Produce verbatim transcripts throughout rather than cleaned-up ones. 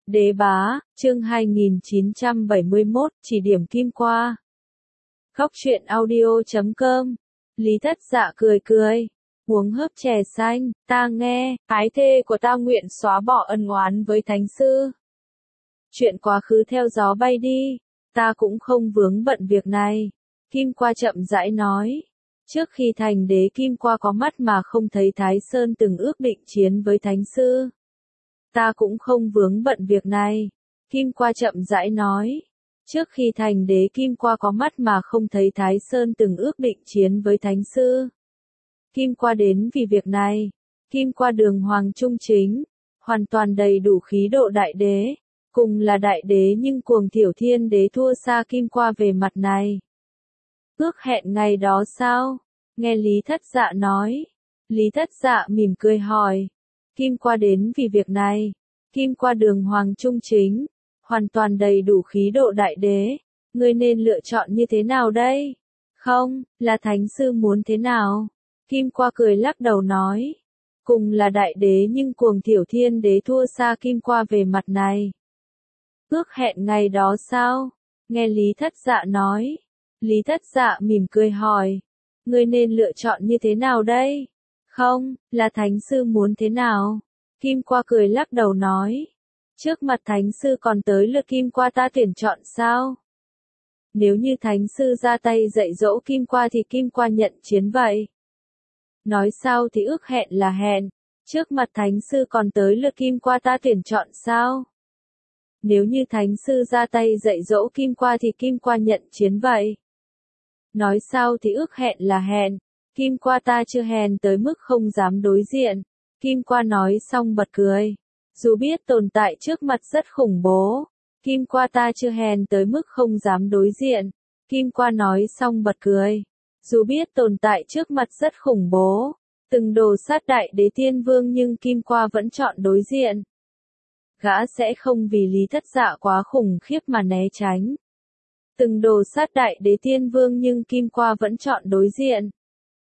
Đế bá, chương hai nghìn chín trăm bảy mươi mốt, chỉ điểm Kim Qua. Góc truyện audio chấm com. Lý Thất Dạ cười cười, uống hớp chè xanh, ta nghe, ái thê của ta nguyện xóa bỏ ân oán với thánh sư. Chuyện quá khứ theo gió bay đi, ta cũng không vướng bận việc này. Kim Qua chậm rãi nói. Trước khi thành đế Kim Qua có mắt mà không thấy Thái Sơn từng ước định chiến với thánh sư. Ta cũng không vướng bận việc này. Kim Qua chậm rãi nói. Trước khi thành đế Kim Qua có mắt mà không thấy Thái Sơn từng ước định chiến với thánh sư. Kim Qua đến vì việc này. Kim Qua đường hoàng trung chính, hoàn toàn đầy đủ khí độ đại đế. Cùng là đại đế nhưng cuồng thiểu thiên đế thua xa Kim Qua về mặt này. Ước hẹn ngày đó sao? Nghe Lý Thất Dạ nói. Lý Thất Dạ mỉm cười hỏi. Kim Qua đến vì việc này. Kim Qua đường hoàng trung chính, hoàn toàn đầy đủ khí độ đại đế. Ngươi nên lựa chọn như thế nào đây? Không, là thánh sư muốn thế nào? Kim Qua cười lắc đầu nói. Cùng là đại đế nhưng cuồng thiểu thiên đế thua xa Kim Qua về mặt này. Ước hẹn ngày đó sao? Nghe Lý Thất Dạ nói. Lý Thất Dạ mỉm cười hỏi. Ngươi nên lựa chọn như thế nào đây? Không, là thánh sư muốn thế nào? Kim Qua cười lắc đầu nói. Trước mặt thánh sư còn tới lượt Kim Qua ta tuyển chọn sao? Nếu như thánh sư ra tay dạy dỗ Kim Qua thì Kim Qua nhận chiến vậy. Nói sao thì ước hẹn là hẹn. Trước mặt thánh sư còn tới lượt Kim Qua ta tuyển chọn sao? Nếu như thánh sư ra tay dạy dỗ Kim Qua thì Kim Qua nhận chiến vậy. Nói sao thì ước hẹn là hẹn. Kim Qua ta chưa hèn tới mức không dám đối diện. Kim Qua nói xong bật cười. Dù biết tồn tại trước mặt rất khủng bố. Kim Qua ta chưa hèn tới mức không dám đối diện. Kim Qua nói xong bật cười. Dù biết tồn tại trước mặt rất khủng bố. Từng đồ sát đại đế tiên vương nhưng Kim Qua vẫn chọn đối diện. Gã sẽ không vì Lý Thất Dạ quá khủng khiếp mà né tránh. Từng đồ sát đại đế tiên vương nhưng Kim Qua vẫn chọn đối diện.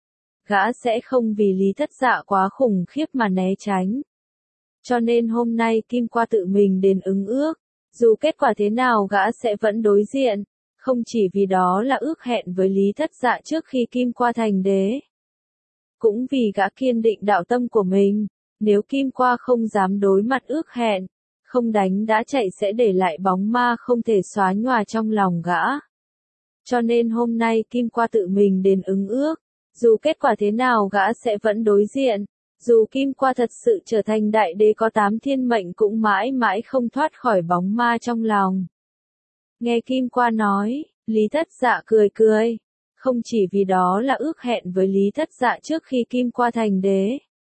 Gã sẽ không vì Lý Thất Dạ quá khủng khiếp mà né tránh. Cho nên hôm nay Kim Qua tự mình đến ứng ước. Dù kết quả thế nào gã sẽ vẫn đối diện. Không chỉ vì đó là ước hẹn với Lý Thất Dạ trước khi Kim Qua thành đế. Cũng vì gã kiên định đạo tâm của mình. Nếu Kim Qua không dám đối mặt ước hẹn, không đánh đã chạy sẽ để lại bóng ma không thể xóa nhòa trong lòng gã. Cho nên hôm nay Kim Qua tự mình đến ứng ước. Dù kết quả thế nào gã sẽ vẫn đối diện. Dù Kim Qua thật sự trở thành đại đế có tám thiên mệnh cũng mãi mãi không thoát khỏi bóng ma trong lòng. Nghe Kim Qua nói, Lý Thất Dạ cười cười. Không chỉ vì đó là ước hẹn với Lý Thất Dạ trước khi Kim Qua thành đế.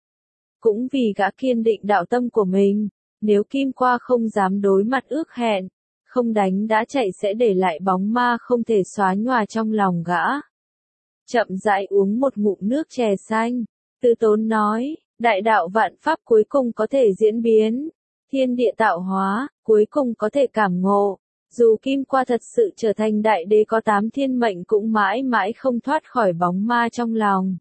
Cũng vì gã kiên định đạo tâm của mình. Nếu Kim Qua không dám đối mặt ước hẹn, không đánh đã chạy sẽ để lại bóng ma không thể xóa nhòa trong lòng gã. Chậm rãi uống một ngụm nước chè xanh, Từ Tốn nói, đại đạo vạn pháp cuối cùng có thể diễn biến, thiên địa tạo hóa, cuối cùng có thể cảm ngộ. Dù Kim Qua thật sự trở thành đại đế có tám thiên mệnh cũng mãi mãi không thoát khỏi bóng ma trong lòng.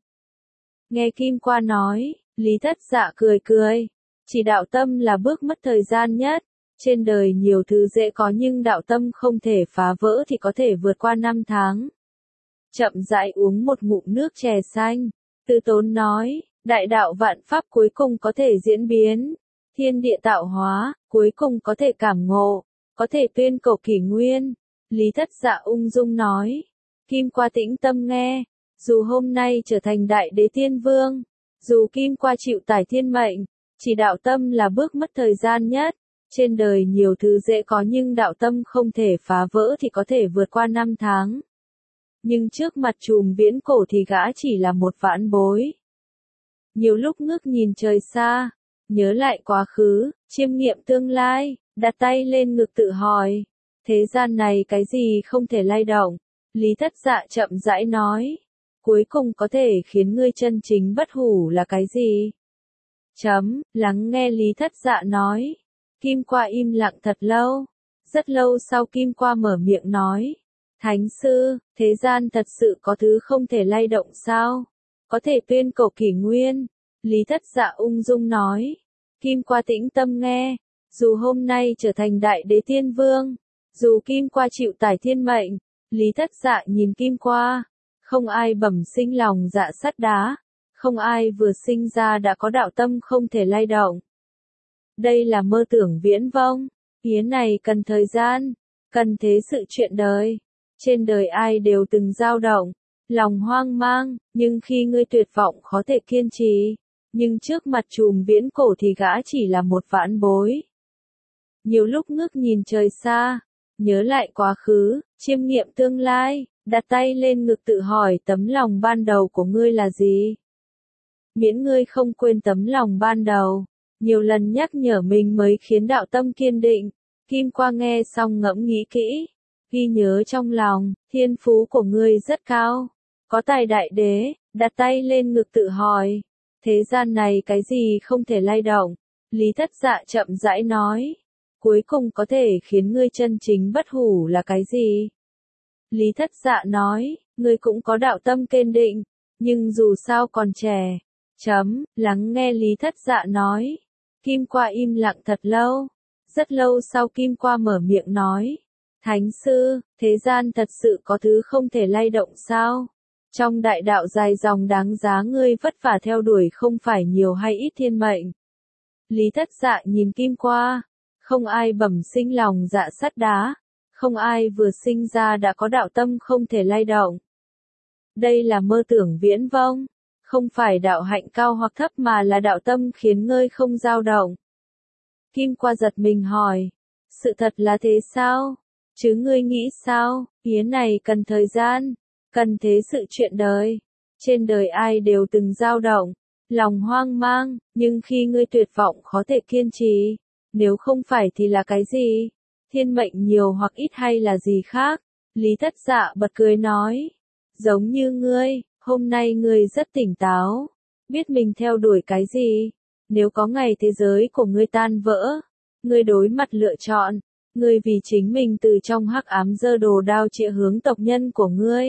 Nghe Kim Qua nói, Lý Thất Dạ cười cười. Chỉ đạo tâm là bước mất thời gian nhất. Trên đời nhiều thứ dễ có nhưng đạo tâm không thể phá vỡ thì có thể vượt qua năm tháng. Chậm rãi uống một ngụm nước chè xanh. Từ Tốn nói, đại đạo vạn pháp cuối cùng có thể diễn biến. Thiên địa tạo hóa, cuối cùng có thể cảm ngộ. Có thể tuyên cổ kỷ nguyên. Lý Thất Dạ ung dung nói. Kim Qua tĩnh tâm nghe. Dù hôm nay trở thành đại đế tiên vương. Dù Kim Qua chịu tải thiên mệnh. Chỉ đạo tâm là bước mất thời gian nhất. Trên đời nhiều thứ dễ có nhưng đạo tâm không thể phá vỡ thì có thể vượt qua năm tháng. Nhưng trước mặt trùm viễn cổ thì gã chỉ là một vãn bối. Nhiều lúc ngước nhìn trời xa, nhớ lại quá khứ, chiêm nghiệm tương lai, đặt tay lên ngực tự hỏi. Thế gian này cái gì không thể lay động? Lý Thất Dạ chậm rãi nói. Cuối cùng có thể khiến ngươi chân chính bất hủ là cái gì? Chấm, lắng nghe Lý Thất Dạ nói. Kim Qua im lặng thật lâu. Rất lâu sau Kim Qua mở miệng nói. Thánh sư, thế gian thật sự có thứ không thể lay động sao? Có thể tuyên cổ kỷ nguyên. Lý Thất Dạ ung dung nói. Kim Qua tĩnh tâm nghe. dù hôm nay trở thành đại đế tiên vương, dù Kim Qua chịu tải thiên mệnh, Lý Thất Dạ nhìn Kim Qua, không ai bẩm sinh lòng dạ sắt đá, không ai vừa sinh ra đã có đạo tâm không thể lay động. Đây là mơ tưởng viễn vông, phía này cần thời gian, cần thế sự chuyện đời. Trên đời ai đều từng dao động, lòng hoang mang, nhưng khi ngươi tuyệt vọng khó thể kiên trì, nhưng trước mặt chùm viễn cổ thì gã chỉ là một vãn bối. Nhiều lúc ngước nhìn trời xa, nhớ lại quá khứ, chiêm nghiệm tương lai, đặt tay lên ngực tự hỏi tấm lòng ban đầu của ngươi là gì? Miễn ngươi không quên tấm lòng ban đầu, nhiều lần nhắc nhở mình mới khiến đạo tâm kiên định. Kim Qua nghe xong ngẫm nghĩ kỹ, ghi nhớ trong lòng, thiên phú của ngươi rất cao, có tài đại đế, đặt tay lên ngực tự hỏi, thế gian này cái gì không thể lay động? Lý Thất Dạ chậm rãi nói, cuối cùng có thể khiến ngươi chân chính bất hủ là cái gì? Lý Thất Dạ nói, ngươi cũng có đạo tâm kiên định, nhưng dù sao còn trẻ. Chấm, lắng nghe Lý Thất Dạ nói. Kim Qua im lặng thật lâu. Rất lâu sau Kim Qua mở miệng nói. Thánh sư, thế gian thật sự có thứ không thể lay động sao? Trong đại đạo dài dòng đáng giá ngươi vất vả theo đuổi không phải nhiều hay ít thiên mệnh. Lý Thất Dạ nhìn Kim Qua. Không ai bẩm sinh lòng dạ sắt đá. Không ai vừa sinh ra đã có đạo tâm không thể lay động. Đây là mơ tưởng viễn vông. Không phải đạo hạnh cao hoặc thấp mà là đạo tâm khiến ngươi không dao động. Kim Qua giật mình hỏi. Sự thật là thế sao? Chứ ngươi nghĩ sao? Phía này cần thời gian. Cần thế sự chuyện đời. Trên đời ai đều từng dao động. Lòng hoang mang. Nhưng khi ngươi tuyệt vọng khó thể kiên trì. Nếu không phải thì là cái gì? Thiên mệnh nhiều hoặc ít hay là gì khác? Lý Thất Dạ bật cười nói. Giống như ngươi. Hôm nay ngươi rất tỉnh táo, biết mình theo đuổi cái gì. Nếu có ngày thế giới của ngươi tan vỡ, ngươi đối mặt lựa chọn, ngươi vì chính mình từ trong hắc ám giơ đồ đao chĩa hướng tộc nhân của ngươi.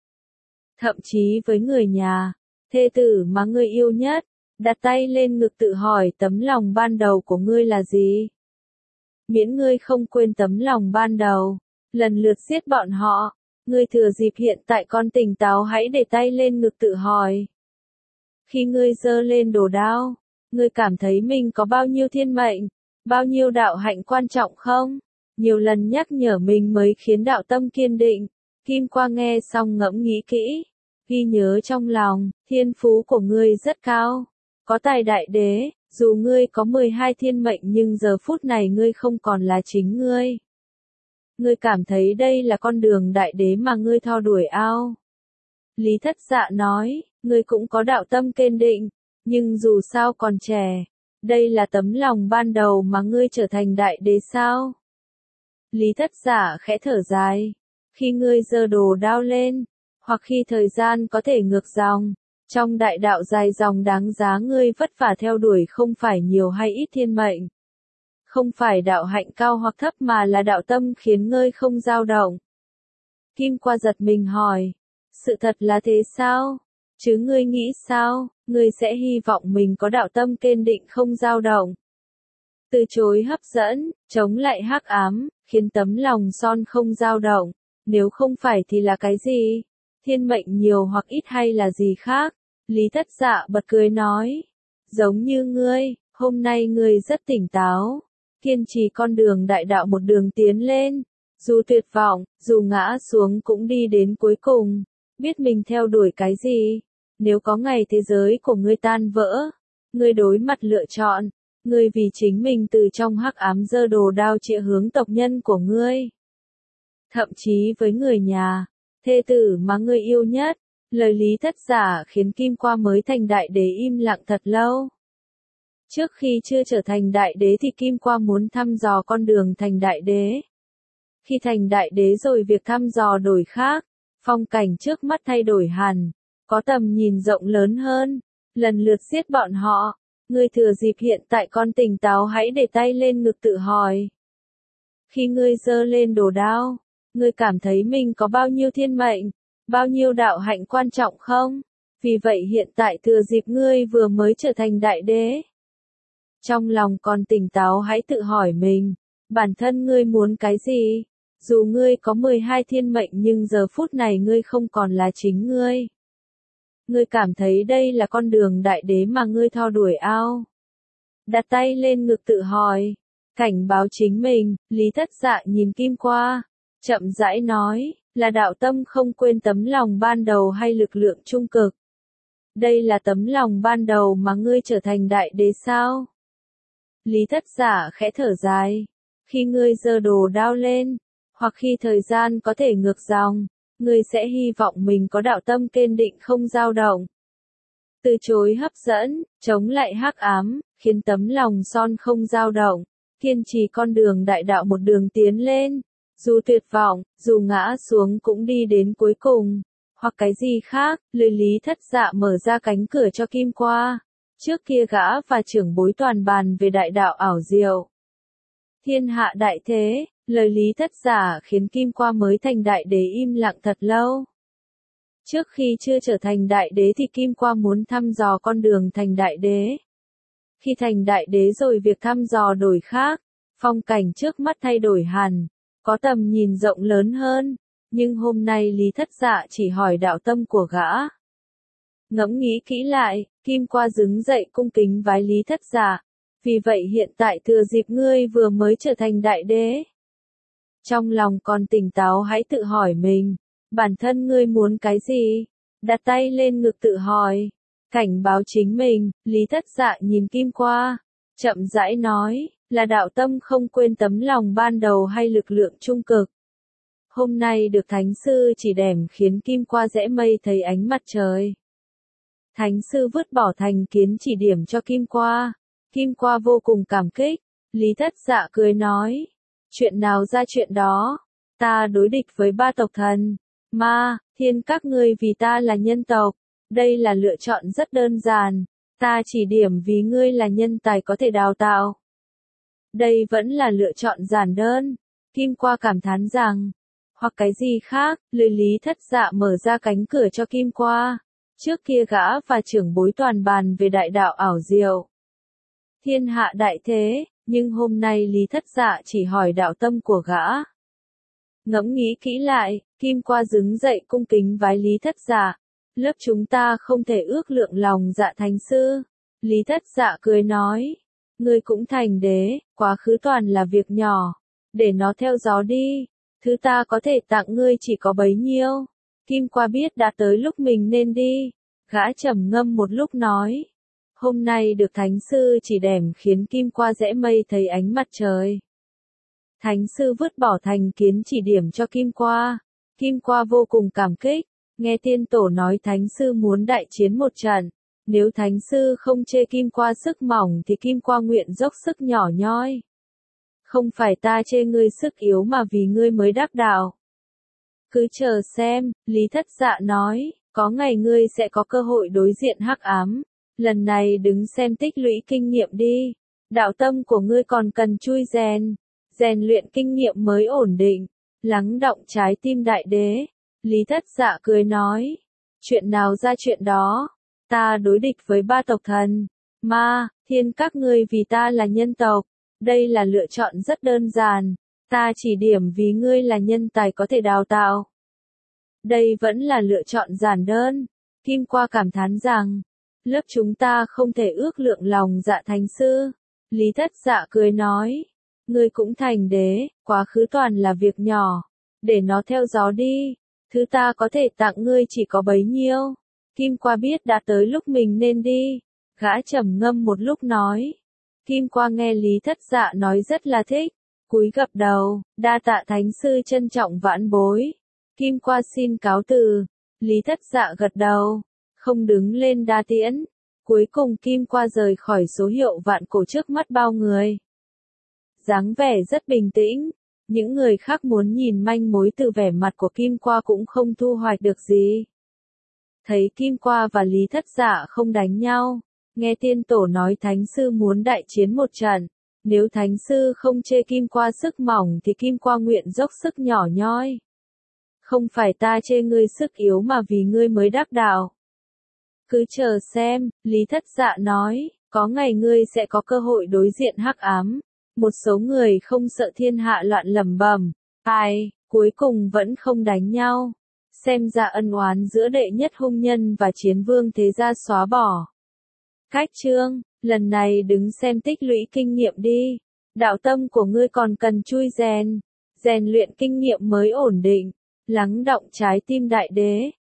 Thậm chí với người nhà, thê tử mà ngươi yêu nhất, đặt tay lên ngực tự hỏi tấm lòng ban đầu của ngươi là gì. Miễn ngươi không quên tấm lòng ban đầu, lần lượt giết bọn họ. Ngươi thừa dịp hiện tại con tỉnh táo hãy để tay lên ngực tự hỏi. Khi ngươi giơ lên đồ đao, ngươi cảm thấy mình có bao nhiêu thiên mệnh, bao nhiêu đạo hạnh quan trọng không? Nhiều lần nhắc nhở mình mới khiến đạo tâm kiên định. Kim Qua nghe xong ngẫm nghĩ kỹ, ghi nhớ trong lòng, thiên phú của ngươi rất cao, có tài đại đế, dù ngươi có mười hai thiên mệnh nhưng giờ phút này ngươi không còn là chính ngươi. Ngươi cảm thấy đây là con đường đại đế mà ngươi theo đuổi ao. Lý Thất Dạ nói, ngươi cũng có đạo tâm kiên định, nhưng dù sao còn trẻ, đây là tấm lòng ban đầu mà ngươi trở thành đại đế sao? Lý Thất Dạ khẽ thở dài, khi ngươi giơ đồ đao lên, hoặc khi thời gian có thể ngược dòng, trong đại đạo dài dòng đáng giá ngươi vất vả theo đuổi không phải nhiều hay ít thiên mệnh. Không phải đạo hạnh cao hoặc thấp mà là đạo tâm khiến ngươi không dao động. Kim Qua giật mình hỏi, sự thật là thế sao? Chứ ngươi nghĩ sao? Ngươi sẽ hy vọng mình có đạo tâm kiên định không dao động. Từ chối hấp dẫn, chống lại hắc ám, khiến tấm lòng son không dao động. Nếu không phải thì là cái gì? Thiên mệnh nhiều hoặc ít hay là gì khác? Lý Thất Dạ bật cười nói, giống như ngươi, hôm nay ngươi rất tỉnh táo. Kiên trì con đường đại đạo một đường tiến lên, dù tuyệt vọng, dù ngã xuống cũng đi đến cuối cùng, biết mình theo đuổi cái gì. Nếu có ngày thế giới của ngươi tan vỡ, ngươi đối mặt lựa chọn, ngươi vì chính mình từ trong hắc ám giơ đồ đao chĩa hướng tộc nhân của ngươi. Thậm chí với người nhà, thê tử mà ngươi yêu nhất, lời Lý Thất Dạ khiến Kim Qua mới thành đại đế im lặng thật lâu. Trước khi chưa trở thành đại đế thì Kim Qua muốn thăm dò con đường thành đại đế. Khi thành đại đế rồi việc thăm dò đổi khác, phong cảnh trước mắt thay đổi hẳn, có tầm nhìn rộng lớn hơn, lần lượt giết bọn họ. Ngươi thừa dịp hiện tại con tỉnh táo hãy để tay lên ngực tự hỏi. Khi ngươi giơ lên đồ đao, ngươi cảm thấy mình có bao nhiêu thiên mệnh, bao nhiêu đạo hạnh quan trọng không? Vì vậy hiện tại thừa dịp ngươi vừa mới trở thành đại đế. Trong lòng còn tỉnh táo hãy tự hỏi mình, bản thân ngươi muốn cái gì? Dù ngươi có mười hai thiên mệnh nhưng giờ phút này ngươi không còn là chính ngươi. Ngươi cảm thấy đây là con đường đại đế mà ngươi theo đuổi ao? Đặt tay lên ngực tự hỏi, cảnh báo chính mình, Lý Thất Dạ nhìn Kim Qua, chậm rãi nói, là đạo tâm không quên tấm lòng ban đầu hay lực lượng trung cực? Đây là tấm lòng ban đầu mà ngươi trở thành đại đế sao? Lý Thất Dạ khẽ thở dài, khi ngươi giơ đồ đao lên, hoặc khi thời gian có thể ngược dòng, ngươi sẽ hy vọng mình có đạo tâm kiên định không dao động. Từ chối hấp dẫn, chống lại hắc ám, khiến tấm lòng son không dao động, kiên trì con đường đại đạo một đường tiến lên, dù tuyệt vọng, dù ngã xuống cũng đi đến cuối cùng, hoặc cái gì khác, lời Lý Thất Dạ mở ra cánh cửa cho Kim Qua. Trước kia gã và trưởng bối toàn bàn về đại đạo ảo diệu. Thiên hạ đại thế, lời Lý Thất Dạ khiến Kim Qua mới thành đại đế im lặng thật lâu. Trước khi chưa trở thành đại đế thì Kim Qua muốn thăm dò con đường thành đại đế. Khi thành đại đế rồi việc thăm dò đổi khác, phong cảnh trước mắt thay đổi hẳn, có tầm nhìn rộng lớn hơn, nhưng hôm nay Lý Thất Dạ chỉ hỏi đạo tâm của gã. Ngẫm nghĩ kỹ lại, Kim Qua đứng dậy cung kính vái Lý Thất Dạ, vì vậy hiện tại thừa dịp ngươi vừa mới trở thành đại đế. Trong lòng còn tỉnh táo hãy tự hỏi mình, bản thân ngươi muốn cái gì? Đặt tay lên ngực tự hỏi, cảnh báo chính mình, Lý Thất Dạ nhìn Kim Qua, chậm rãi nói, là đạo tâm không quên tấm lòng ban đầu hay lực lượng trung cực? Hôm nay được Thánh Sư chỉ điểm khiến Kim Qua rẽ mây thấy ánh mặt trời. Thánh Sư vứt bỏ thành kiến chỉ điểm cho Kim Qua. Kim Qua vô cùng cảm kích. Lý Thất Dạ cười nói, chuyện nào ra chuyện đó, ta đối địch với ba tộc thần, ma, thiên các ngươi vì ta là nhân tộc, đây là lựa chọn rất đơn giản, ta chỉ điểm vì ngươi là nhân tài có thể đào tạo. Đây vẫn là lựa chọn giản đơn. Kim Qua cảm thán rằng, hoặc cái gì khác, lời Lý Thất Dạ mở ra cánh cửa cho Kim Qua. Trước kia gã và trưởng bối toàn bàn về đại đạo ảo diệu. Thiên hạ đại thế, nhưng hôm nay Lý Thất Dạ chỉ hỏi đạo tâm của gã. Ngẫm nghĩ kỹ lại, Kim Qua đứng dậy cung kính vái Lý Thất Dạ. Lớp chúng ta không thể ước lượng lòng dạ Thánh Sư. Lý Thất Dạ cười nói, ngươi cũng thành đế, quá khứ toàn là việc nhỏ, để nó theo gió đi, thứ ta có thể tặng ngươi chỉ có bấy nhiêu. Kim Qua biết đã tới lúc mình nên đi, gã trầm ngâm một lúc nói, hôm nay được Thánh Sư chỉ điểm khiến Kim Qua rẽ mây thấy ánh mặt trời. Thánh Sư vứt bỏ thành kiến chỉ điểm cho Kim Qua. Kim Qua vô cùng cảm kích, nghe Tiên Tổ nói Thánh Sư muốn đại chiến một trận. Nếu Thánh Sư không chê Kim Qua sức mỏng thì Kim Qua nguyện dốc sức nhỏ nhoi. Không phải ta chê ngươi sức yếu mà vì ngươi mới đắc đạo. Cứ chờ xem, Lý Thất Dạ nói, có ngày ngươi sẽ có cơ hội đối diện hắc ám. Lần này đứng xem tích lũy kinh nghiệm đi. Đạo tâm của ngươi còn cần chui rèn. Rèn luyện kinh nghiệm mới ổn định. Lắng động trái tim đại đế. Lý Thất Dạ cười nói. Chuyện nào ra chuyện đó. Ta đối địch với ba tộc thần. Ma, thiên các ngươi vì ta là nhân tộc. Đây là lựa chọn rất đơn giản. Ta chỉ điểm vì ngươi là nhân tài có thể đào tạo. Đây vẫn là lựa chọn giản đơn. Kim Qua cảm thán rằng, lớp chúng ta không thể ước lượng lòng dạ Thánh Sư. Lý Thất Dạ cười nói, ngươi cũng thành đế, quá khứ toàn là việc nhỏ, để nó theo gió đi, thứ ta có thể tặng ngươi chỉ có bấy nhiêu. Kim Qua biết đã tới lúc mình nên đi, gã trầm ngâm một lúc nói. Kim Qua nghe Lý Thất Dạ nói rất là thích, cúi gập đầu, đa tạ Thánh Sư trân trọng vãn bối. Kim Qua xin cáo từ. Lý Thất Dạ gật đầu, không đứng lên đa tiễn. Cuối cùng Kim Qua rời khỏi số hiệu vạn cổ trước mắt bao người. Dáng vẻ rất bình tĩnh, những người khác muốn nhìn manh mối từ vẻ mặt của Kim Qua cũng không thu hoạch được gì. Thấy Kim Qua và Lý Thất Dạ không đánh nhau, nghe Tiên Tổ nói Thánh Sư muốn đại chiến một trận. Nếu Thánh Sư không chê Kim Qua sức mỏng thì Kim Qua nguyện dốc sức nhỏ nhoi. Không phải ta chê ngươi sức yếu mà vì ngươi mới đắc đạo. Cứ chờ xem, Lý Thất Dạ nói, Có ngày ngươi sẽ có cơ hội đối diện hắc ám. Một số người không sợ thiên hạ loạn lẩm bẩm, ai, cuối cùng vẫn không đánh nhau. Xem ra ân oán giữa đệ nhất hung nhân và chiến vương thế gia xóa bỏ. Cách chương, lần này đứng xem tích lũy kinh nghiệm đi. Đạo tâm của ngươi còn cần chui rèn, rèn luyện kinh nghiệm mới ổn định, lắng động trái tim đại đế.